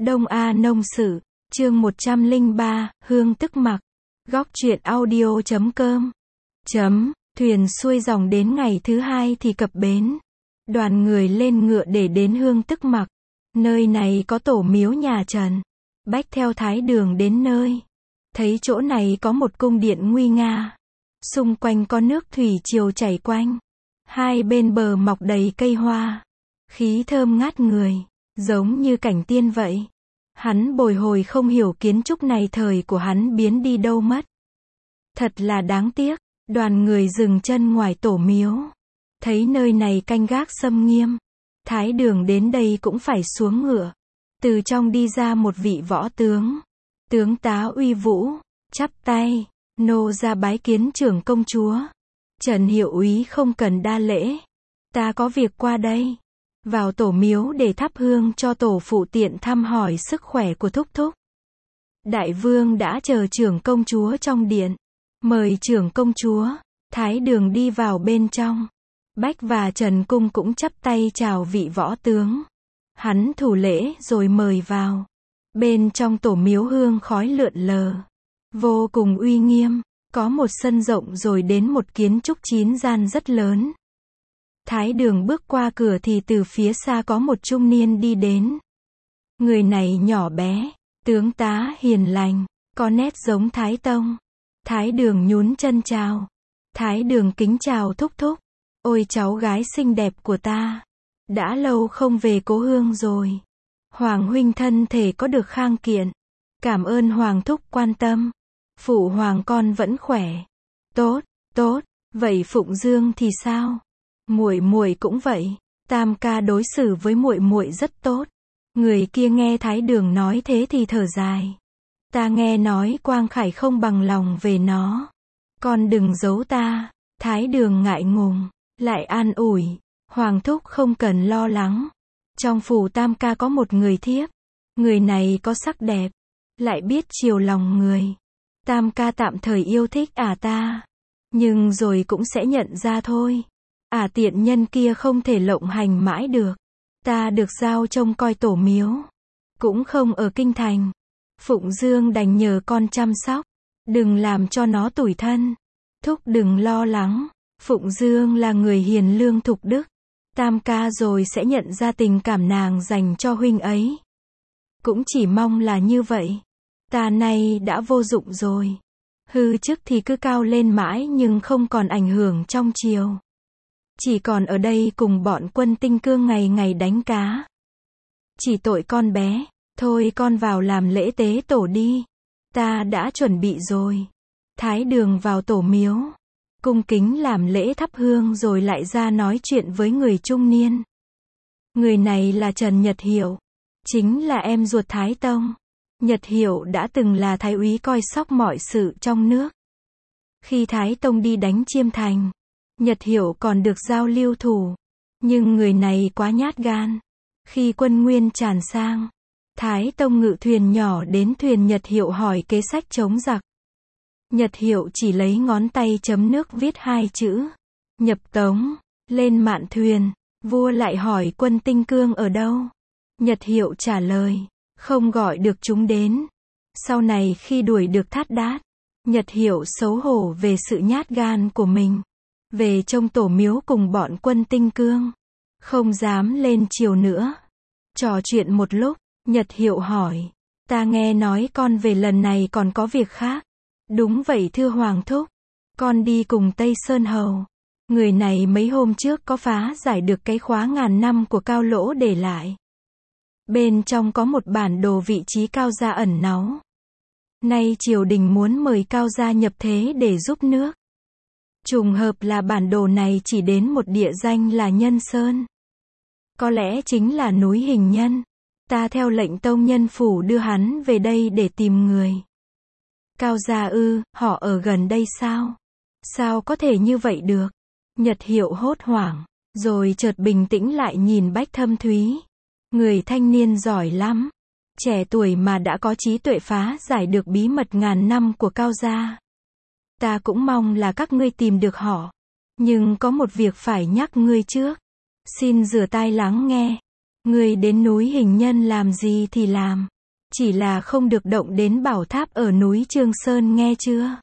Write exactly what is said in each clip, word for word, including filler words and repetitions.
Đông A Nông Sự, chương một trăm lẻ ba, Hương Tức Mặc. Góc truyện audio chấm com. Chấm, thuyền xuôi dòng đến ngày thứ hai thì cập bến. Đoàn người lên ngựa để đến Hương Tức Mặc. Nơi này có tổ miếu nhà Trần. Bách theo Thái Đường đến nơi. Thấy chỗ này có một cung điện nguy nga. Xung quanh có nước thủy triều chảy quanh. Hai bên bờ mọc đầy cây hoa. Khí thơm ngát người, giống như cảnh tiên vậy. Hắn bồi hồi không hiểu kiến trúc này thời của hắn biến đi đâu mất. Thật là đáng tiếc. Đoàn người dừng chân ngoài tổ miếu. Thấy nơi này canh gác xâm nghiêm. Thái Đường đến đây cũng phải xuống ngựa. Từ trong đi ra một vị võ tướng. Tướng tá uy vũ, chắp tay, nô ra bái kiến trưởng công chúa. Trần hiệu úy không cần đa lễ. Ta có việc qua đây. Vào tổ miếu để thắp hương cho tổ phụ tiện thăm hỏi sức khỏe của thúc thúc. Đại vương đã chờ trưởng công chúa trong điện. Mời trưởng công chúa. Thái Đường đi vào bên trong. Bách và Trần Cung cũng chắp tay chào vị võ tướng. Hắn thủ lễ rồi mời vào. Bên trong tổ miếu hương khói lượn lờ. Vô cùng uy nghiêm. Có một sân rộng rồi đến một kiến trúc chín gian rất lớn. Thái Đường bước qua cửa thì từ phía xa có một trung niên đi đến. Người này nhỏ bé, tướng tá hiền lành, có nét giống Thái Tông. Thái Đường nhún chân chào. Thái Đường kính chào thúc thúc. Ôi cháu gái xinh đẹp của ta. Đã lâu không về cố hương rồi. Hoàng huynh thân thể có được khang kiện. Cảm ơn Hoàng thúc quan tâm. Phụ hoàng con vẫn khỏe. Tốt, tốt, vậy Phụng Dương thì sao? Muội muội cũng vậy. Tam ca đối xử với muội muội rất tốt. Người kia nghe Thái Đường nói thế thì thở dài. Ta nghe nói Quang Khải không bằng lòng về nó. Con đừng giấu ta. Thái Đường ngại ngùng, lại an ủi. Hoàng thúc không cần lo lắng. Trong phủ Tam ca có một người thiếp. Người này có sắc đẹp, lại biết chiều lòng người. Tam ca tạm thời yêu thích ả ta. Nhưng rồi cũng sẽ nhận ra thôi. Ả tiện nhân kia không thể lộng hành mãi được. Ta được giao trông coi tổ miếu. Cũng không ở kinh thành. Phụng Dương đành nhờ con chăm sóc. Đừng làm cho nó tủi thân. Thúc đừng lo lắng. Phụng Dương là người hiền lương thục đức. Tam ca rồi sẽ nhận ra tình cảm nàng dành cho huynh ấy. Cũng chỉ mong là như vậy. Ta nay đã vô dụng rồi. Hư chức thì cứ cao lên mãi nhưng không còn ảnh hưởng trong triều. Chỉ còn ở đây cùng bọn quân Tinh Cương ngày ngày đánh cá. Chỉ tội con bé. Thôi con vào làm lễ tế tổ đi. Ta đã chuẩn bị rồi. Thái Đường vào tổ miếu. Cung kính làm lễ thắp hương rồi lại ra nói chuyện với người trung niên. Người này là Trần Nhật Hiệu. Chính là em ruột Thái Tông. Nhật Hiệu đã từng là thái úy coi sóc mọi sự trong nước. Khi Thái Tông đi đánh Chiêm Thành, Nhật Hiệu còn được giao lưu thủ. Nhưng người này quá nhát gan. Khi quân Nguyên tràn sang, Thái Tông ngự thuyền nhỏ đến thuyền Nhật Hiệu hỏi kế sách chống giặc. Nhật Hiệu chỉ lấy ngón tay chấm nước viết hai chữ. Nhập tống. Lên mạn thuyền. Vua lại hỏi quân Tinh Cương ở đâu. Nhật Hiệu trả lời. Không gọi được chúng đến. Sau này khi đuổi được Thát Đát, Nhật Hiệu xấu hổ về sự nhát gan của mình. Về trông tổ miếu cùng bọn quân Tinh Cương. Không dám lên triều nữa. Trò chuyện một lúc, Nhật Hiệu hỏi. Ta nghe nói con về lần này còn có việc khác. Đúng vậy thưa Hoàng thúc. Con đi cùng Tây Sơn Hầu. Người này mấy hôm trước có phá giải được cái khóa ngàn năm của Cao Lỗ để lại. Bên trong có một bản đồ vị trí Cao gia ẩn náu. Nay triều đình muốn mời Cao gia nhập thế để giúp nước. Trùng hợp là bản đồ này chỉ đến một địa danh là Nhân Sơn. Có lẽ chính là núi Hình Nhân. Ta theo lệnh tông nhân phủ đưa hắn về đây để tìm người. Cao gia ư, họ ở gần đây sao? Sao có thể như vậy được? Nhật Hiệu hốt hoảng, rồi chợt bình tĩnh lại nhìn Bách Thâm Thúy. Người thanh niên giỏi lắm. Trẻ tuổi mà đã có trí tuệ phá giải được bí mật ngàn năm của Cao gia. Ta cũng mong là các ngươi tìm được họ. Nhưng có một việc phải nhắc ngươi trước. Xin rửa tai lắng nghe. Ngươi đến núi Hình Nhân làm gì thì làm. Chỉ là không được động đến bảo tháp ở núi Trương Sơn nghe chưa?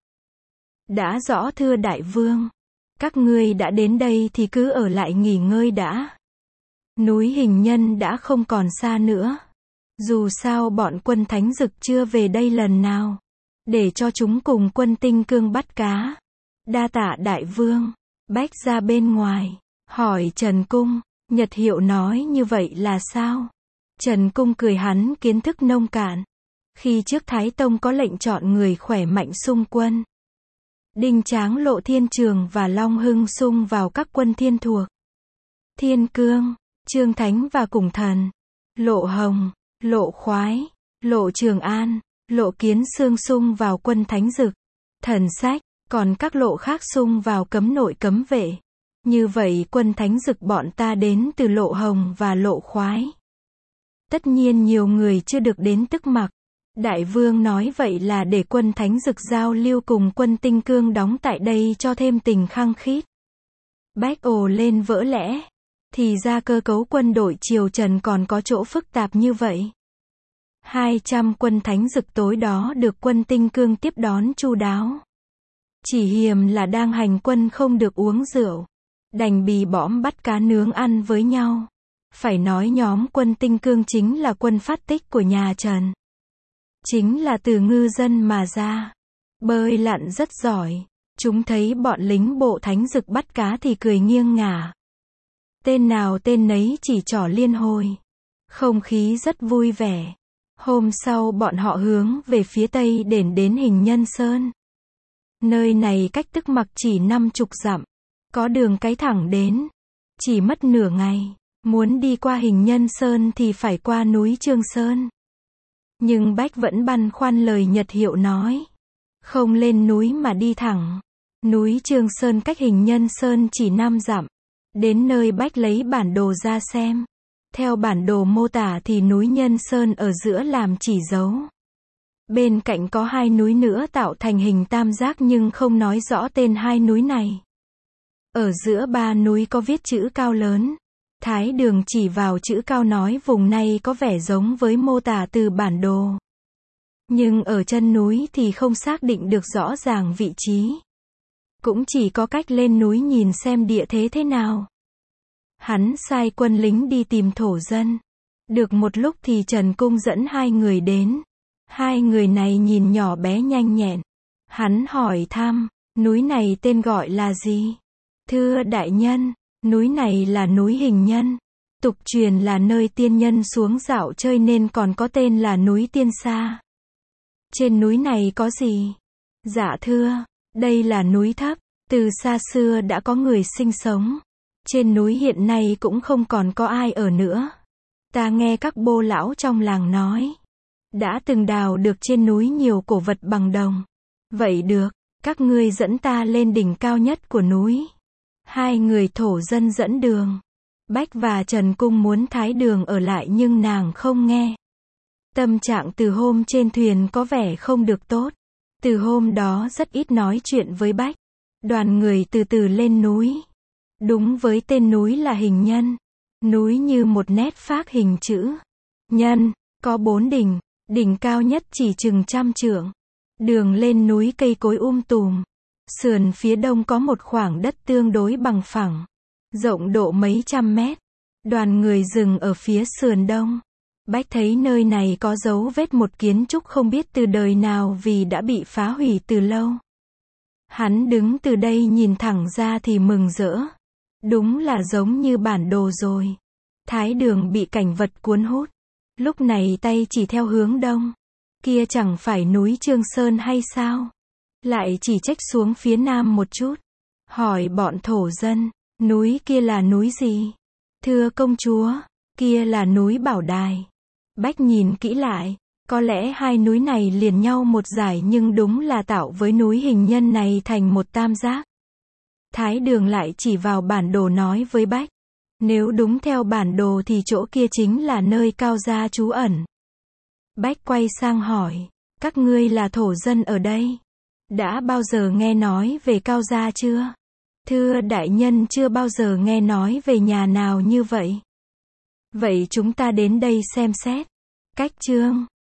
Đã rõ thưa đại vương. Các ngươi đã đến đây thì cứ ở lại nghỉ ngơi đã. Núi Hình Nhân đã không còn xa nữa. Dù sao bọn quân Thánh Dực chưa về đây lần nào. Để cho chúng cùng quân Tinh Cương bắt cá. Đa tạ đại vương. Bách ra bên ngoài. Hỏi Trần Cung. Nhật Hiệu nói như vậy là sao? Trần Cung cười hắn kiến thức nông cạn. Khi trước Thái Tông có lệnh chọn người khỏe mạnh xung quân. Đinh Tráng Lộ Thiên Trường và Long Hưng xung vào các quân thiên thuộc. Thiên Cương, Trương Thánh và Cùng Thần, Lộ Hồng, Lộ Khoái, Lộ Trường An, Lộ Kiến Xương xung vào quân Thánh Dực, Thần Sách, còn các lộ khác xung vào cấm nội cấm vệ. Như vậy quân Thánh Dực bọn ta đến từ Lộ Hồng và Lộ Khoái. Tất nhiên nhiều người chưa được đến Tức Mặc. Đại vương nói vậy là để quân Thánh Dực giao lưu cùng quân Tinh Cương đóng tại đây cho thêm tình khăng khít. Bách ồ lên vỡ lẽ. Thì ra cơ cấu quân đội triều Trần còn có chỗ phức tạp như vậy. hai trăm quân Thánh Dực tối đó được quân Tinh Cương tiếp đón chu đáo. Chỉ hiềm là đang hành quân không được uống rượu. Đành bì bõm bắt cá nướng ăn với nhau. Phải nói nhóm quân Tinh Cương chính là quân phát tích của nhà Trần. Chính là từ ngư dân mà ra. Bơi lặn rất giỏi. Chúng thấy bọn lính bộ Thánh Dực bắt cá thì cười nghiêng ngả. Tên nào tên nấy chỉ trỏ liên hồi. Không khí rất vui vẻ. Hôm sau bọn họ hướng về phía tây đến đến Hình Nhân Sơn. Nơi này cách Tức Mặc chỉ năm chục dặm. Có đường cái thẳng đến. Chỉ mất nửa ngày. Muốn đi qua Hình Nhân Sơn thì phải qua núi Trương Sơn. Nhưng Bách vẫn băn khoăn lời Nhật Hiệu nói. Không lên núi mà đi thẳng. Núi Trương Sơn cách Hình Nhân Sơn chỉ năm dặm. Đến nơi Bách lấy bản đồ ra xem. Theo bản đồ mô tả thì núi Nhân Sơn ở giữa làm chỉ dấu. Bên cạnh có hai núi nữa tạo thành hình tam giác nhưng không nói rõ tên hai núi này. Ở giữa ba núi có viết chữ cao lớn. Thái Đường chỉ vào chữ cao nói vùng này có vẻ giống với mô tả từ bản đồ. Nhưng ở chân núi thì không xác định được rõ ràng vị trí. Cũng chỉ có cách lên núi nhìn xem địa thế thế nào. Hắn sai quân lính đi tìm thổ dân. Được một lúc thì Trần Cung dẫn hai người đến. Hai người này nhìn nhỏ bé nhanh nhẹn. Hắn hỏi thăm, núi này tên gọi là gì? Thưa đại nhân, núi này là núi Hình Nhân. Tục truyền là nơi tiên nhân xuống dạo chơi nên còn có tên là núi Tiên Sa. Trên núi này có gì? Dạ thưa, đây là núi thấp. Từ xa xưa đã có người sinh sống. Trên núi hiện nay cũng không còn có ai ở nữa. Ta nghe các bô lão trong làng nói. Đã từng đào được trên núi nhiều cổ vật bằng đồng. Vậy được, các ngươi dẫn ta lên đỉnh cao nhất của núi. Hai người thổ dân dẫn đường. Bách và Trần Cung muốn Thái Đường ở lại nhưng nàng không nghe. Tâm trạng từ hôm trên thuyền có vẻ không được tốt. Từ hôm đó rất ít nói chuyện với Bách. Đoàn người từ từ lên núi. Đúng với tên núi là Hình Nhân. Núi như một nét phác hình chữ nhân, có bốn đỉnh. Đỉnh cao nhất chỉ chừng trăm trượng. Đường lên núi cây cối um tùm. Sườn phía đông có một khoảng đất tương đối bằng phẳng. Rộng độ mấy trăm mét. Đoàn người dừng ở phía sườn đông. Bách thấy nơi này có dấu vết một kiến trúc không biết từ đời nào vì đã bị phá hủy từ lâu. Hắn đứng từ đây nhìn thẳng ra thì mừng rỡ. Đúng là giống như bản đồ rồi. Thái Đường bị cảnh vật cuốn hút. Lúc này tay chỉ theo hướng đông. Kia chẳng phải núi Trương Sơn hay sao? Lại chỉ trách xuống phía nam một chút. Hỏi bọn thổ dân, núi kia là núi gì? Thưa công chúa, kia là núi Bảo Đài. Bách nhìn kỹ lại, có lẽ hai núi này liền nhau một dải nhưng đúng là tạo với núi Hình Nhân này thành một tam giác. Thái Đường lại chỉ vào bản đồ nói với Bách. Nếu đúng theo bản đồ thì chỗ kia chính là nơi Cao Gia trú ẩn. Bách quay sang hỏi, các ngươi là thổ dân ở đây. Đã bao giờ nghe nói về Cao Gia chưa? Thưa đại nhân chưa bao giờ nghe nói về nhà nào như vậy. Vậy chúng ta đến đây xem xét cách chương